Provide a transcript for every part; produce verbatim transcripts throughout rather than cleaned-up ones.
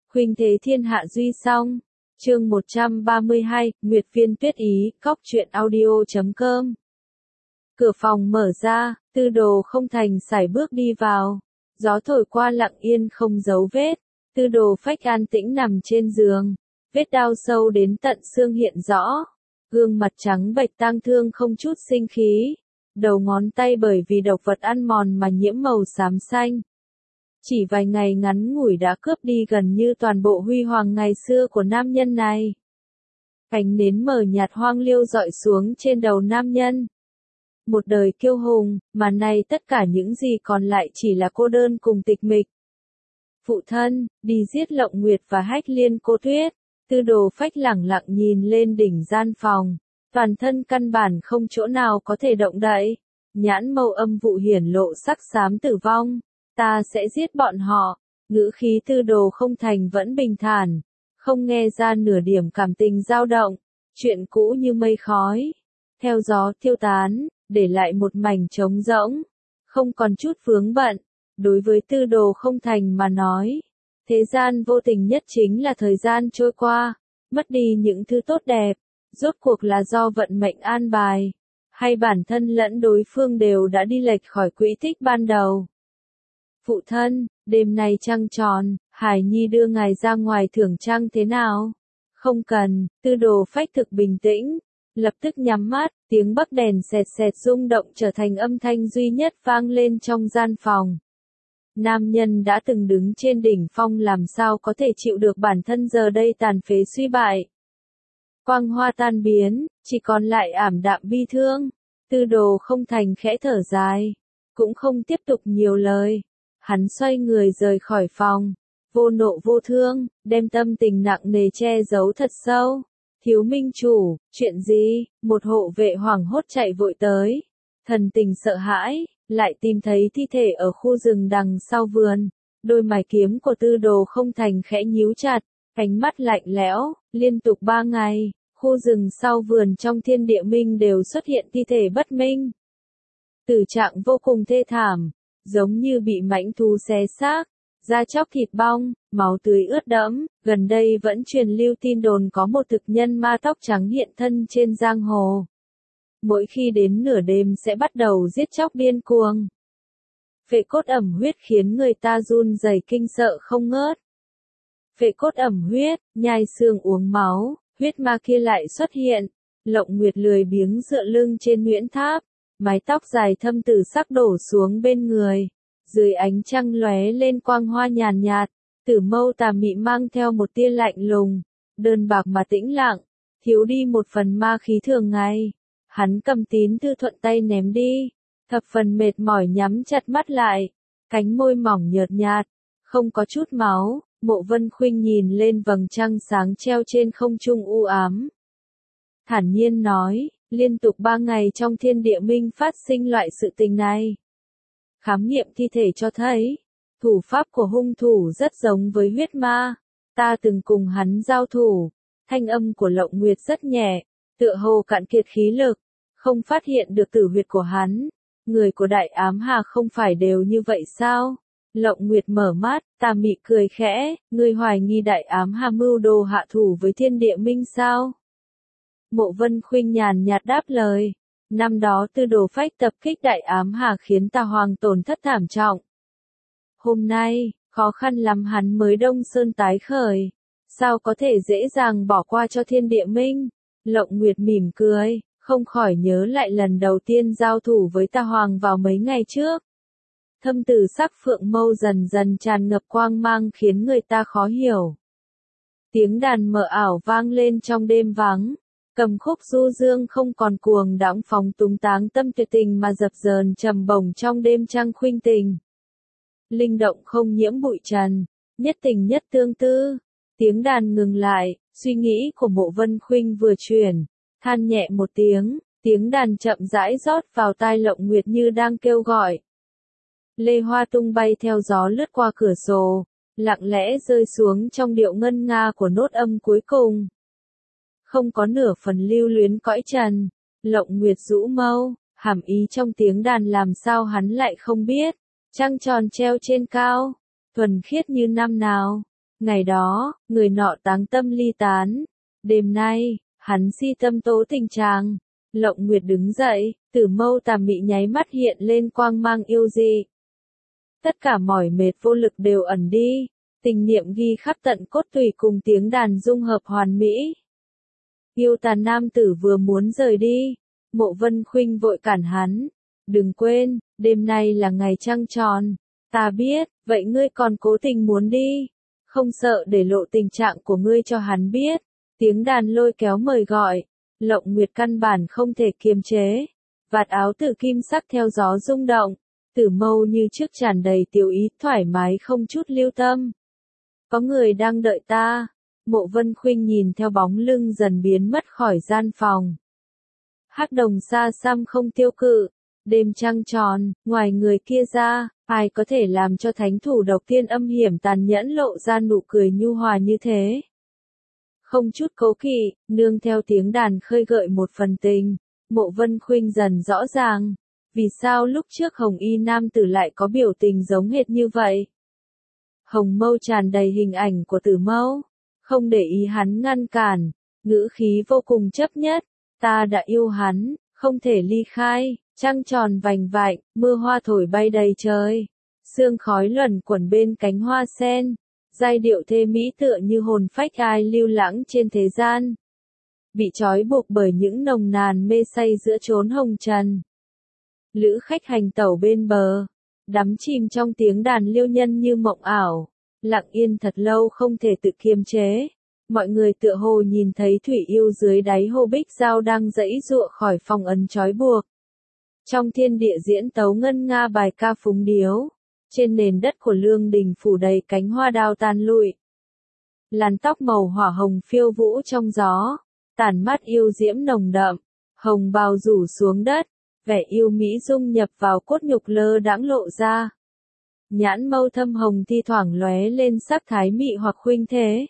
Khuynh thế thiên hạ duy song. Chương một trăm ba mươi hai, Nguyệt Viên Tuyết Ý, Cóc truyện audio chấm com. Cửa phòng mở ra, Tư Đồ Không Thành sải bước đi vào. Gió thổi qua lặng yên không dấu vết. Tư Đồ Phách an tĩnh nằm trên giường. Vết đau sâu đến tận xương hiện rõ. Gương mặt trắng bệch tang thương không chút sinh khí. Đầu ngón tay bởi vì độc vật ăn mòn mà nhiễm màu xám xanh. Chỉ vài ngày ngắn ngủi đã cướp đi gần như toàn bộ huy hoàng ngày xưa của nam nhân này. Ánh nến mờ nhạt hoang liêu dọi xuống trên đầu nam nhân. Một đời kiêu hùng, mà nay tất cả những gì còn lại chỉ là cô đơn cùng tịch mịch. Phụ thân, đi giết Lộng Nguyệt và Hách Liên Cô Tuyết. Tư Đồ Phách lẳng lặng nhìn lên đỉnh gian phòng. Toàn thân căn bản không chỗ nào có thể động đậy. Nhãn mâu âm vụ hiển lộ sắc xám tử vong. Ta sẽ giết bọn họ. Ngữ khí Tư Đồ Không Thành vẫn bình thản. Không nghe ra nửa điểm cảm tình dao động. Chuyện cũ như mây khói. Theo gió tiêu tán, để lại một mảnh trống rỗng. Không còn chút vướng bận. Đối với Tư Đồ Không Thành mà nói. Thế gian vô tình nhất chính là thời gian trôi qua. Mất đi những thứ tốt đẹp. Rốt cuộc là do vận mệnh an bài. Hay bản thân lẫn đối phương đều đã đi lệch khỏi quỹ tích ban đầu. Phụ thân, đêm nay trăng tròn, Hải Nhi đưa ngài ra ngoài thưởng trăng thế nào? Không cần, Tư Đồ Phách thực bình tĩnh. Lập tức nhắm mắt, tiếng bắc đèn xẹt xẹt rung động trở thành âm thanh duy nhất vang lên trong gian phòng. Nam nhân đã từng đứng trên đỉnh phong làm sao có thể chịu được bản thân giờ đây tàn phế suy bại. Quang hoa tan biến, chỉ còn lại ảm đạm bi thương. Tư Đồ Không Thành khẽ thở dài, cũng không tiếp tục nhiều lời. Hắn xoay người rời khỏi phòng, vô nộ vô thương, đem tâm tình nặng nề che giấu thật sâu. Thiếu minh chủ, chuyện gì? Một hộ vệ hoảng hốt chạy vội tới. Thần tình sợ hãi, lại tìm thấy thi thể ở khu rừng đằng sau vườn. Đôi mày kiếm của Tư Đồ Không Thành khẽ nhíu chặt, ánh mắt lạnh lẽo. Liên tục ba ngày, khu rừng sau vườn trong thiên địa minh đều xuất hiện thi thể bất minh. Tử trạng vô cùng thê thảm, giống như bị mãnh thú xé xác, da chóc thịt bong, máu tươi ướt đẫm. Gần đây vẫn truyền lưu tin đồn có một thực nhân ma tóc trắng hiện thân trên giang hồ. Mỗi khi đến nửa đêm sẽ bắt đầu giết chóc điên cuồng. Phệ cốt ẩm huyết khiến người ta run rẩy kinh sợ không ngớt. Phệ cốt ẩm huyết, nhai xương uống máu, huyết ma kia lại xuất hiện. Lộng Nguyệt lười biếng dựa lưng trên Nguyễn Tháp, mái tóc dài thâm tử sắc đổ xuống bên người. Dưới ánh trăng lóe lên quang hoa nhàn nhạt, tử mâu tà mị mang theo một tia lạnh lùng, đơn bạc mà tĩnh lặng, thiếu đi một phần ma khí thường ngày. Hắn cầm tín thư thuận tay ném đi, thập phần mệt mỏi nhắm chặt mắt lại, cánh môi mỏng nhợt nhạt, không có chút máu. Mộ Vân Khuynh nhìn lên vầng trăng sáng treo trên không trung u ám. Thản nhiên nói, liên tục ba ngày trong thiên địa minh phát sinh loại sự tình này. Khám nghiệm thi thể cho thấy, thủ pháp của hung thủ rất giống với huyết ma. Ta từng cùng hắn giao thủ, thanh âm của Lộng Nguyệt rất nhẹ, tựa hồ cạn kiệt khí lực, không phát hiện được tử huyệt của hắn. Người của Đại Ám Hà không phải đều như vậy sao? Lộng Nguyệt mở mắt, tà mị cười khẽ, ngươi hoài nghi Đại Ám Hà mưu đồ hạ thủ với thiên địa minh sao? Mộ Vân Khuynh nhàn nhạt đáp lời. Năm đó Tư Đồ Phách tập kích Đại Ám Hà khiến Tà Hoàng tổn thất thảm trọng. Hôm nay, khó khăn lắm hắn mới Đông Sơn tái khởi. Sao có thể dễ dàng bỏ qua cho thiên địa minh? Lộng Nguyệt mỉm cười, không khỏi nhớ lại lần đầu tiên giao thủ với Tà Hoàng vào mấy ngày trước. Thâm tử sắc phượng mâu dần dần tràn ngập quang mang khiến người ta khó hiểu. Tiếng đàn mờ ảo vang lên trong đêm vắng. Cầm khúc du dương không còn cuồng đãng phóng túng táng tâm tuyệt tình mà dập dờn trầm bổng trong đêm trăng khuynh tình. Linh động không nhiễm bụi trần, nhất tình nhất tương tư. Tiếng đàn ngừng lại, suy nghĩ của Mộ Vân Khuynh vừa chuyển, than nhẹ một tiếng, tiếng đàn chậm rãi rót vào tai Lộng Nguyệt như đang kêu gọi. Lê hoa tung bay theo gió lướt qua cửa sổ, lặng lẽ rơi xuống trong điệu ngân nga của nốt âm cuối cùng. Không có nửa phần lưu luyến cõi trần. Lộng Nguyệt rũ mâu, hàm ý trong tiếng đàn làm sao hắn lại không biết. Trăng tròn treo trên cao, thuần khiết như năm nào. Ngày đó, người nọ táng tâm ly tán. Đêm nay, hắn si tâm tố tình chàng. Lộng Nguyệt đứng dậy, Tử Mâu tà mị nháy mắt hiện lên quang mang yêu dị. Tất cả mỏi mệt vô lực đều ẩn đi, tình niệm ghi khắc tận cốt tủy cùng tiếng đàn dung hợp hoàn mỹ. Yêu tà nam tử vừa muốn rời đi, Mộ Vân Khuynh vội cản hắn. Đừng quên, đêm nay là ngày trăng tròn. Ta biết, vậy ngươi còn cố tình muốn đi. Không sợ để lộ tình trạng của ngươi cho hắn biết. Tiếng đàn lôi kéo mời gọi. Lộng Nguyệt căn bản không thể kiềm chế. Vạt áo tử kim sắc theo gió rung động. Tử Mâu như trước tràn đầy tiểu ý, thoải mái không chút lưu tâm. Có người đang đợi ta. Mộ Vân Khuynh nhìn theo bóng lưng dần biến mất khỏi gian phòng. Hắc đồng xa xăm không tiêu cự. Đêm trăng tròn, ngoài người kia ra, ai có thể làm cho thánh thủ độc tiên âm hiểm tàn nhẫn lộ ra nụ cười nhu hòa như thế? Không chút cố kỵ, nương theo tiếng đàn khơi gợi một phần tình, Mộ Vân Khuynh dần rõ ràng. Vì sao lúc trước Hồng Y nam tử lại có biểu tình giống hệt như vậy? Hồng Mâu tràn đầy hình ảnh của Tử Mâu, không để ý hắn ngăn cản, ngữ khí vô cùng chấp nhất. Ta đã yêu hắn, không thể ly khai. Trăng tròn vành vạnh, mưa hoa thổi bay đầy trời. Sương khói luẩn quẩn bên cánh hoa sen. Giai điệu thê mỹ tựa như hồn phách ai lưu lãng trên thế gian. Bị trói buộc bởi những nồng nàn mê say giữa chốn hồng trần. Lữ khách hành tẩu bên bờ, đắm chìm trong tiếng đàn liêu nhân như mộng ảo. Lặng yên thật lâu không thể tự kiềm chế. Mọi người tựa hồ nhìn thấy thủy yêu dưới đáy hồ bích dao đang giãy giụa khỏi phong ấn trói buộc. Trong thiên địa diễn tấu ngân nga bài ca phúng điếu, trên nền đất của lương đình phủ đầy cánh hoa đào tàn lụi. Làn tóc màu hỏa hồng phiêu vũ trong gió, tản mát yêu diễm nồng đậm, hồng bào rủ xuống đất, vẻ yêu mỹ dung nhập vào cốt nhục lơ đãng lộ ra. Nhãn mâu thâm hồng thi thoảng lóe lên sắc thái mị hoặc khuynh thế.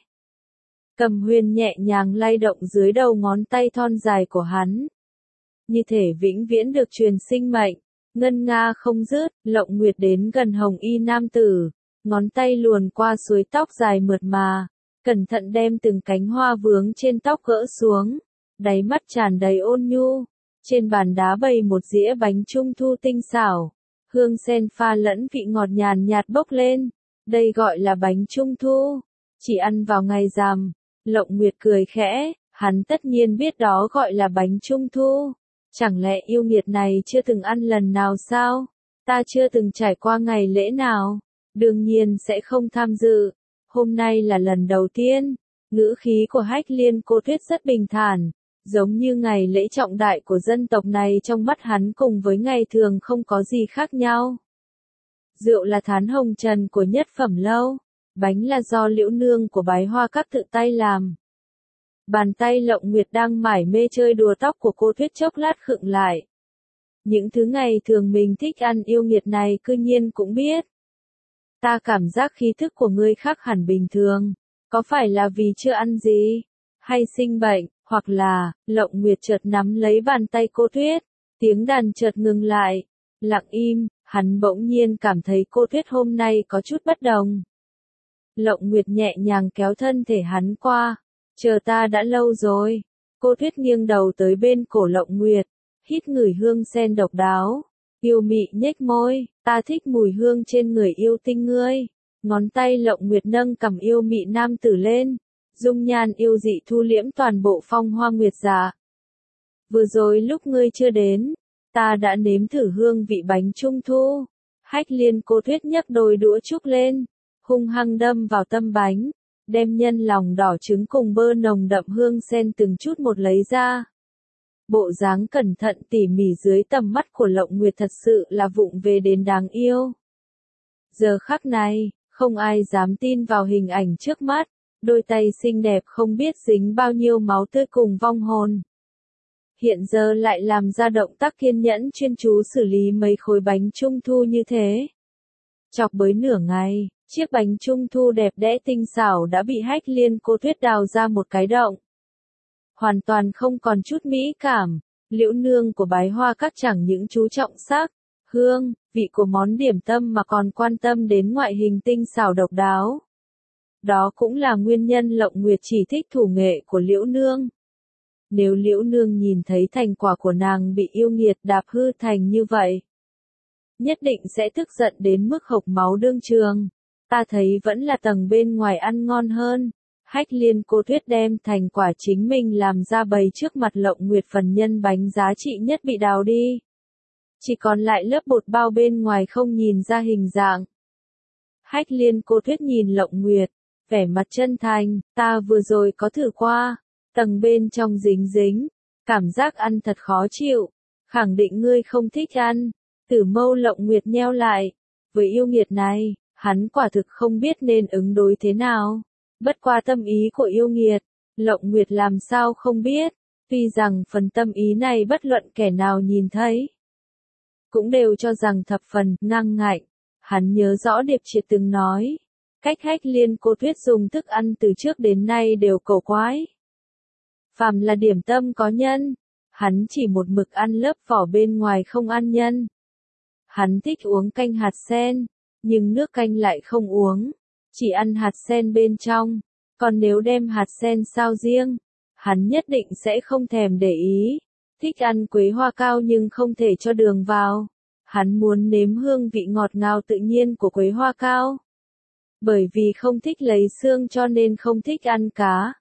Cầm huyền nhẹ nhàng lay động dưới đầu ngón tay thon dài của hắn. Như thể vĩnh viễn được truyền sinh mệnh, ngân nga không dứt. Lộng Nguyệt đến gần Hồng Y nam tử, ngón tay luồn qua suối tóc dài mượt mà, cẩn thận đem từng cánh hoa vướng trên tóc gỡ xuống, đáy mắt tràn đầy ôn nhu. Trên bàn đá bày một dĩa bánh trung thu tinh xảo, hương sen pha lẫn vị ngọt nhàn nhạt bốc lên. Đây gọi là bánh trung thu, chỉ ăn vào ngày rằm. Lộng Nguyệt cười khẽ, hắn tất nhiên biết đó gọi là bánh trung thu. Chẳng lẽ yêu nghiệt này chưa từng ăn lần nào sao? Ta chưa từng trải qua ngày lễ nào, đương nhiên sẽ không tham dự. Hôm nay là lần đầu tiên. Ngữ khí của Hách Liên Cô Tuyết rất bình thản, giống như ngày lễ trọng đại của dân tộc này trong mắt hắn cùng với ngày thường không có gì khác nhau. Rượu là thán hồng trần của nhất phẩm lâu, bánh là do Liễu nương của Bái Hoa Các tự tay làm. Bàn tay Lộng Nguyệt đang mải mê chơi đùa tóc của cô Tuyết chốc lát khựng lại. Những thứ ngày thường mình thích ăn yêu nghiệt này cư nhiên cũng biết. Ta cảm giác khí thức của ngươi khác hẳn bình thường, có phải là vì chưa ăn gì, hay sinh bệnh, hoặc là, Lộng Nguyệt chợt nắm lấy bàn tay cô Tuyết, tiếng đàn chợt ngừng lại, lặng im, hắn bỗng nhiên cảm thấy cô Tuyết hôm nay có chút bất đồng. Lộng Nguyệt nhẹ nhàng kéo thân thể hắn qua. Chờ ta đã lâu rồi. Cô Tuyết nghiêng đầu tới bên cổ Lộng Nguyệt, hít ngửi hương sen độc đáo. Yêu mị nhếch môi, ta thích mùi hương trên người yêu tinh ngươi. Ngón tay Lộng Nguyệt nâng cằm yêu mị nam tử lên, dung nhan yêu dị thu liễm toàn bộ phong hoa nguyệt dạ. Vừa rồi lúc ngươi chưa đến, ta đã nếm thử hương vị bánh trung thu. Hách Liên Cô Tuyết nhấc đôi đũa trúc lên, hung hăng đâm vào tâm bánh, đem nhân lòng đỏ trứng cùng bơ nồng đậm hương sen từng chút một lấy ra. Bộ dáng cẩn thận tỉ mỉ dưới tầm mắt của Lộng Nguyệt thật sự là vụng về đến đáng yêu. Giờ khắc này, không ai dám tin vào hình ảnh trước mắt, đôi tay xinh đẹp không biết dính bao nhiêu máu tươi cùng vong hồn. Hiện giờ lại làm ra động tác kiên nhẫn chuyên chú xử lý mấy khối bánh trung thu như thế. Chọc bới nửa ngày, chiếc bánh trung thu đẹp đẽ tinh xảo đã bị Hách Liên Cô Tuyết đào ra một cái động. Hoàn toàn không còn chút mỹ cảm, Liễu nương của Bái Hoa Các chẳng những chú trọng sắc, hương, vị của món điểm tâm mà còn quan tâm đến ngoại hình tinh xảo độc đáo. Đó cũng là nguyên nhân Lộng Nguyệt chỉ thích thủ nghệ của Liễu Nương. Nếu Liễu Nương nhìn thấy thành quả của nàng bị yêu nghiệt đạp hư thành như vậy, nhất định sẽ tức giận đến mức hộc máu đương trường. Ta thấy vẫn là tầng bên ngoài ăn ngon hơn. Hách Liên Cô Tuyết đem thành quả chính mình làm ra bày trước mặt Lộng Nguyệt, phần nhân bánh giá trị nhất bị đào đi. Chỉ còn lại lớp bột bao bên ngoài không nhìn ra hình dạng. Hách Liên Cô Tuyết nhìn Lộng Nguyệt, vẻ mặt chân thành, ta vừa rồi có thử qua, tầng bên trong dính dính, cảm giác ăn thật khó chịu, khẳng định ngươi không thích ăn. Tử mâu Lộng Nguyệt nheo lại, với yêu nghiệt này, hắn quả thực không biết nên ứng đối thế nào. Bất qua tâm ý của yêu nghiệt, Lộng Nguyệt làm sao không biết, tuy rằng phần tâm ý này bất luận kẻ nào nhìn thấy, cũng đều cho rằng thập phần ngang ngạnh. Hắn nhớ rõ Điệp Triệt từng nói, cách Hách Liên Cô Tuyết dùng thức ăn từ trước đến nay đều cổ quái. Phàm là điểm tâm có nhân, hắn chỉ một mực ăn lớp vỏ bên ngoài không ăn nhân. Hắn thích uống canh hạt sen, nhưng nước canh lại không uống, chỉ ăn hạt sen bên trong, còn nếu đem hạt sen sao riêng, hắn nhất định sẽ không thèm để ý. Thích ăn quế hoa cao nhưng không thể cho đường vào. Hắn muốn nếm hương vị ngọt ngào tự nhiên của quế hoa cao. Bởi vì không thích lấy xương cho nên không thích ăn cá.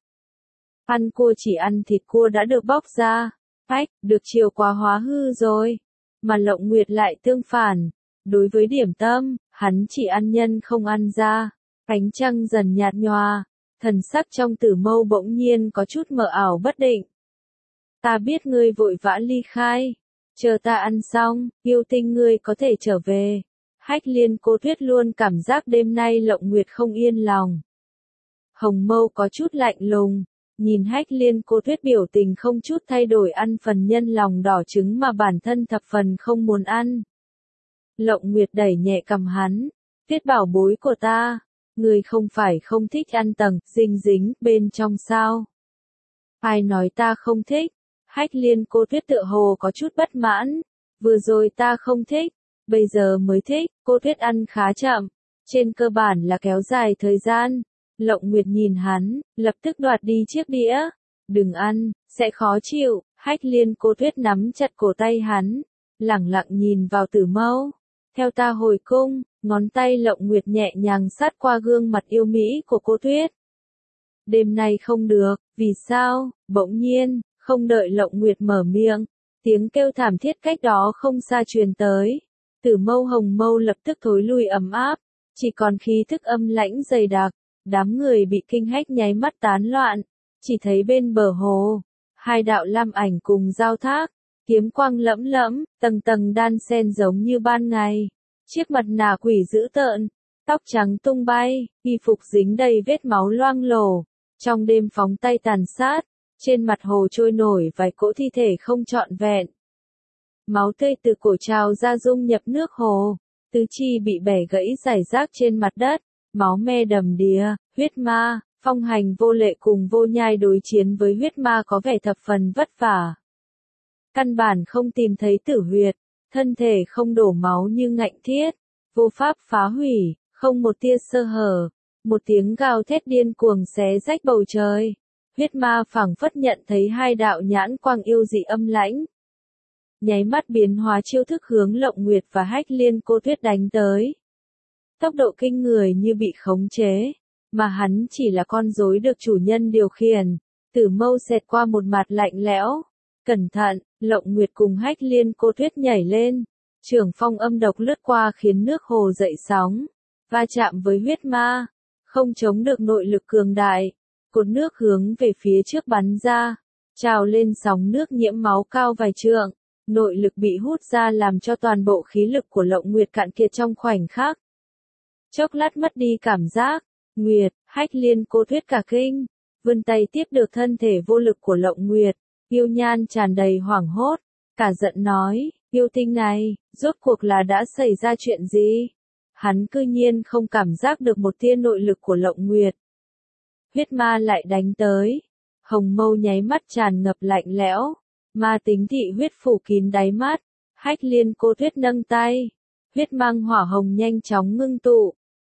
Ăn cua chỉ ăn thịt cua đã được bóc ra, ách, được chiều quá hóa hư rồi. Mà Lộng Nguyệt lại tương phản. Đối với điểm tâm, hắn chỉ ăn nhân không ăn da. Ánh trăng dần nhạt nhòa, thần sắc trong Tử Mâu bỗng nhiên có chút mờ ảo bất định. Ta biết ngươi vội vã ly khai, chờ ta ăn xong, yêu tinh ngươi có thể trở về. Hách Liên Cô Tuyết luôn cảm giác đêm nay Lộng Nguyệt không yên lòng. Hồng Mâu có chút lạnh lùng, nhìn Hách Liên Cô Tuyết biểu tình không chút thay đổi ăn phần nhân lòng đỏ trứng mà bản thân thập phần không muốn ăn. Lộng Nguyệt đẩy nhẹ cằm hắn, Tuyết bảo bối của ta, ngươi không phải không thích ăn tầng, dinh dính, bên trong sao? Ai nói ta không thích? Hách Liên Cô Tuyết tựa hồ có chút bất mãn, vừa rồi ta không thích, bây giờ mới thích. Cô Tuyết ăn khá chậm, trên cơ bản là kéo dài thời gian. Lộng Nguyệt nhìn hắn, lập tức đoạt đi chiếc đĩa, đừng ăn, sẽ khó chịu. Hách Liên Cô Tuyết nắm chặt cổ tay hắn, lẳng lặng nhìn vào Tử Mâu. Theo ta hồi cung, ngón tay Lộng Nguyệt nhẹ nhàng sát qua gương mặt yêu mỹ của cô Tuyết. Đêm nay không được, vì sao? Bỗng nhiên, không đợi Lộng Nguyệt mở miệng, tiếng kêu thảm thiết cách đó không xa truyền tới. Tử Mâu Hồng Mâu lập tức thối lui ấm áp, chỉ còn khí thức âm lãnh dày đặc, đám người bị kinh hách nháy mắt tán loạn, chỉ thấy bên bờ hồ, hai đạo lam ảnh cùng giao thác, kiếm quang lẫm lẫm, tầng tầng đan xen giống như ban ngày. Chiếc mặt nạ quỷ dữ tợn, tóc trắng tung bay, y phục dính đầy vết máu loang lổ, trong đêm phóng tay tàn sát, trên mặt hồ trôi nổi vài cỗ thi thể không trọn vẹn. Máu tươi từ cổ trào ra dung nhập nước hồ, tứ chi bị bẻ gãy rải rác trên mặt đất, máu me đầm đìa. Huyết ma, Phong Hành Vô Lệ cùng Vô Nhai đối chiến với huyết ma có vẻ thập phần vất vả. Căn bản không tìm thấy tử huyệt, thân thể không đổ máu như ngạnh thiết, vô pháp phá hủy, không một tia sơ hở. Một tiếng gào thét điên cuồng xé rách bầu trời. Huyết ma phảng phất nhận thấy hai đạo nhãn quang yêu dị âm lãnh, nháy mắt biến hóa chiêu thức hướng Lộng Nguyệt và Hách Liên Cô Tuyết đánh tới. Tốc độ kinh người như bị khống chế, mà hắn chỉ là con rối được chủ nhân điều khiển. Tử Mâu xẹt qua một mặt lạnh lẽo. Cẩn thận, Lộng Nguyệt cùng Hách Liên Cô Tuyết nhảy lên. Trường phong âm độc lướt qua khiến nước hồ dậy sóng, va chạm với huyết ma, không chống được nội lực cường đại. Cột nước hướng về phía trước bắn ra, trào lên sóng nước nhiễm máu cao vài trượng. Nội lực bị hút ra làm cho toàn bộ khí lực của Lộng Nguyệt cạn kiệt trong khoảnh khắc. Chốc lát mất đi cảm giác, Nguyệt, Hách Liên Cô Tuyết cả kinh, vươn tay tiếp được thân thể vô lực của Lộng Nguyệt, yêu nhan tràn đầy hoảng hốt, cả giận nói, yêu tinh này, rốt cuộc là đã xảy ra chuyện gì? Hắn cư nhiên không cảm giác được một tia nội lực của Lộng Nguyệt. Huyết ma lại đánh tới, Hồng Mâu nháy mắt tràn ngập lạnh lẽo, ma tính thị huyết phủ kín đáy mắt. Hách Liên Cô Tuyết nâng tay, huyết mang hỏa hồng nhanh chóng ngưng tụ,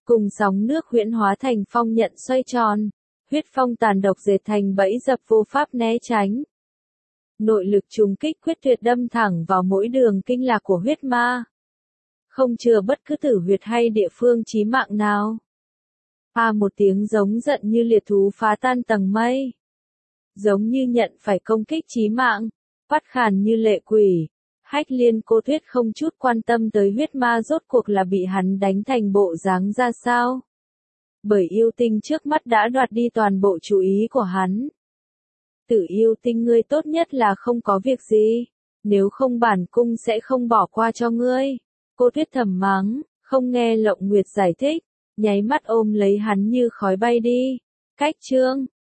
Cùng sóng nước huyễn hóa thành phong nhận xoay tròn, huyết phong tàn độc dệt thành bẫy dập vô pháp né tránh. Nội lực trùng kích quyết tuyệt đâm thẳng vào mỗi đường kinh lạc của huyết ma. Không chừa bất cứ tử huyệt hay địa phương chí mạng nào. A một tiếng giống giận như liệt thú phá tan tầng mây. Giống như nhận phải công kích chí mạng, phát khàn như lệ quỷ. Hách Liên Cô Tuyết không chút quan tâm tới huyết ma rốt cuộc là bị hắn đánh thành bộ dáng ra sao. Bởi yêu tinh trước mắt đã đoạt đi toàn bộ chú ý của hắn. Tử yêu tinh ngươi tốt nhất là không có việc gì, nếu không bản cung sẽ không bỏ qua cho ngươi. Cô Tuyết thầm mắng, không nghe Lộng Nguyệt giải thích, nháy mắt ôm lấy hắn như khói bay đi. Cách chương